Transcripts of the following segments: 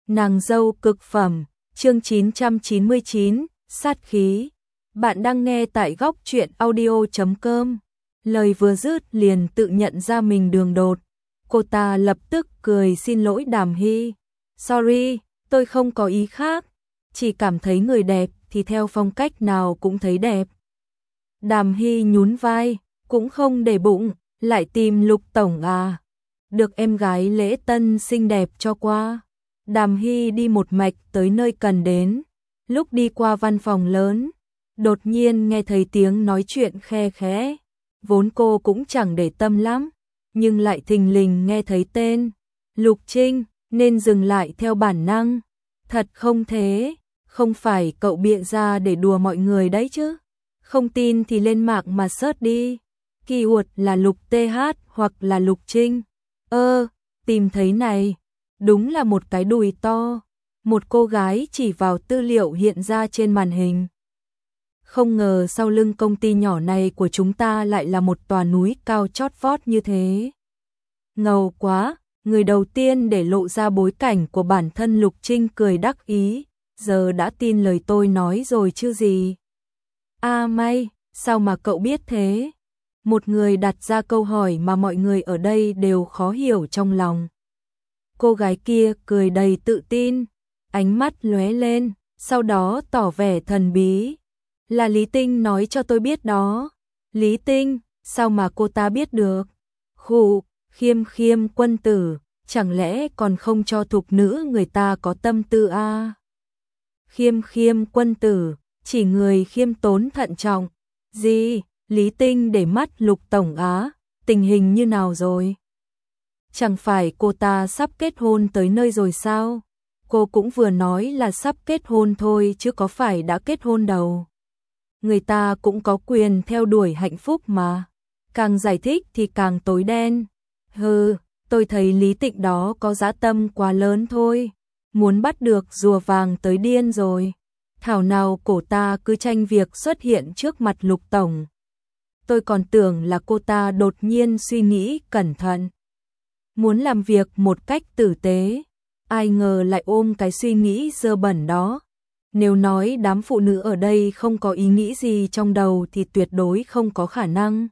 Nàng dâu cực phẩm, chương 999, sát khí. Bạn đang nghe tại góc truyện audio.com. Lời vừa dứt liền tự nhận ra mình đường đột. Cô ta lập tức cười xin lỗi Đàm Hy. Sorry, tôi không có ý khác. Chỉ cảm thấy người đẹp thì theo phong cách nào cũng thấy đẹp. Đàm Hy nhún vai, cũng không để bụng, lại tìm Lục tổng à. Được em gái lễ tân xinh đẹp cho qua. Đàm Hy đi một mạch tới nơi cần đến. Lúc đi qua văn phòng lớn, đột nhiên nghe thấy tiếng nói chuyện khe khẽ. Vốn cô cũng chẳng để tâm lắm, nhưng lại thình lình nghe thấy tên Lục Trinh, nên dừng lại theo bản năng. Thật không thế, không phải cậu bịa ra để đùa mọi người đấy chứ. Không tin thì lên mạng mà search đi. Keyword là Lục TH hoặc là Lục Trinh. Tìm thấy này. Đúng là một cái đùi to. Một cô gái chỉ vào tư liệu hiện ra trên màn hình. Không ngờ sau lưng công ty nhỏ này của chúng ta lại là một tòa núi cao chót vót như thế. Ngầu quá, người đầu tiên để lộ ra bối cảnh của bản thân Lục Trinh cười đắc ý. Giờ đã tin lời tôi nói rồi chứ gì. À may, sao mà cậu biết thế? Một người đặt ra câu hỏi mà mọi người ở đây đều khó hiểu trong lòng. Cô gái kia cười đầy tự tin, ánh mắt lóe lên, sau đó tỏ vẻ thần bí. Là Lý Tinh nói cho tôi biết đó. Lý Tinh, sao mà cô ta biết được? Khụ, Khiêm quân tử, chẳng lẽ còn không cho thục nữ người ta có tâm tư à? Khiêm quân tử, chỉ người khiêm tốn thận trọng. Gì? Lý Tinh để mắt Lục tổng á, tình hình như nào rồi? Chẳng phải cô ta sắp kết hôn tới nơi rồi sao? Cô cũng vừa nói là sắp kết hôn thôi chứ có phải đã kết hôn đâu. Người ta cũng có quyền theo đuổi hạnh phúc mà. Càng giải thích thì càng tối đen. Tôi thấy Lý Tịnh đó có dã tâm quá lớn thôi. Muốn bắt được rùa vàng tới điên rồi. Thảo nào cổ ta cứ tranh việc xuất hiện trước mặt Lục tổng. Tôi còn tưởng là cô ta đột nhiên suy nghĩ cẩn thận. Muốn làm việc một cách tử tế. Ai ngờ lại ôm cái suy nghĩ dơ bẩn đó. Nếu nói đám phụ nữ ở đây không có ý nghĩ gì trong đầu thì tuyệt đối không có khả năng.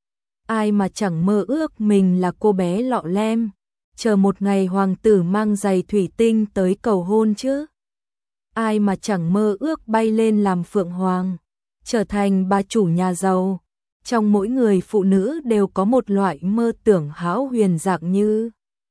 Ai mà chẳng mơ ước mình là cô bé lọ lem, chờ một ngày hoàng tử mang giày thủy tinh tới cầu hôn chứ. Ai mà chẳng mơ ước bay lên làm phượng hoàng, trở thành bà chủ nhà giàu. Trong mỗi người phụ nữ đều có một loại mơ tưởng hão huyền dạng như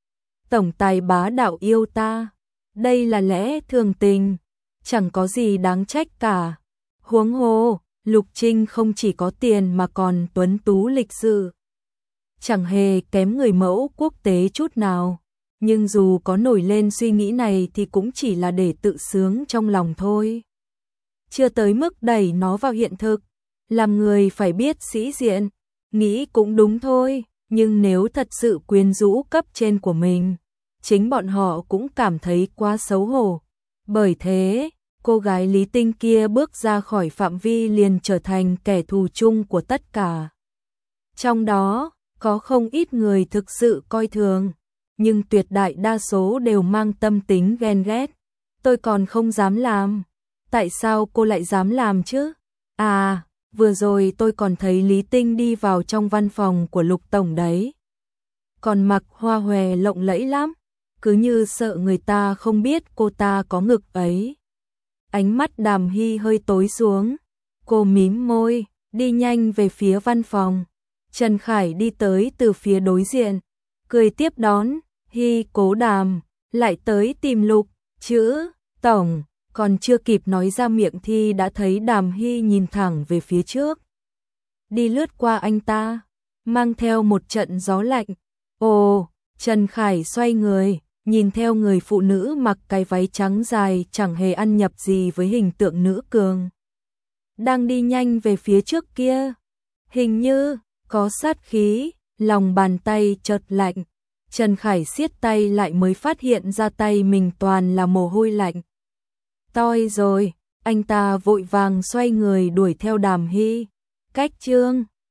tổng tài bá đạo yêu ta. Đây là lẽ thường tình, chẳng có gì đáng trách cả. Huống hồ, Lục Trinh không chỉ có tiền mà còn tuấn tú lịch sự. Chẳng hề kém người mẫu quốc tế chút nào. Nhưng dù có nổi lên suy nghĩ này thì cũng chỉ là để tự sướng trong lòng thôi. Chưa tới mức đẩy nó vào hiện thực. Làm người phải biết sĩ diện. Nghĩ cũng đúng thôi. Nhưng nếu thật sự quyến rũ cấp trên của mình, chính bọn họ cũng cảm thấy quá xấu hổ. Bởi thế, cô gái Lý Tinh kia bước ra khỏi phạm vi liền trở thành kẻ thù chung của tất cả. Trong đó, có không ít người thực sự coi thường, nhưng tuyệt đại đa số đều mang tâm tính ghen ghét. Tôi còn không dám làm. Tại sao cô lại dám làm chứ? À, vừa rồi tôi còn thấy Lý Tinh đi vào trong văn phòng của Lục tổng đấy. Còn mặc hoa hòe lộng lẫy lắm, cứ như sợ người ta không biết cô ta có ngực ấy. Ánh mắt Đàm Hy hơi tối xuống, cô mím môi, đi nhanh về phía văn phòng. Trần Khải đi tới từ phía đối diện, cười tiếp đón. Hy cố Đàm, lại tới tìm Lục, chữ, tổng. Còn chưa kịp nói ra miệng thì đã thấy Đàm Hy nhìn thẳng về phía trước. Đi lướt qua anh ta, mang theo một trận gió lạnh. Ồ, Trần Khải xoay người, nhìn theo người phụ nữ mặc cái váy trắng dài chẳng hề ăn nhập gì với hình tượng nữ cường. Đang đi nhanh về phía trước kia. Hình như có sát khí, lòng bàn tay chợt lạnh. Trần Khải siết tay lại mới phát hiện ra tay mình toàn là mồ hôi lạnh. Toi rồi, anh ta vội vàng xoay người đuổi theo Đàm Hy. Cách chương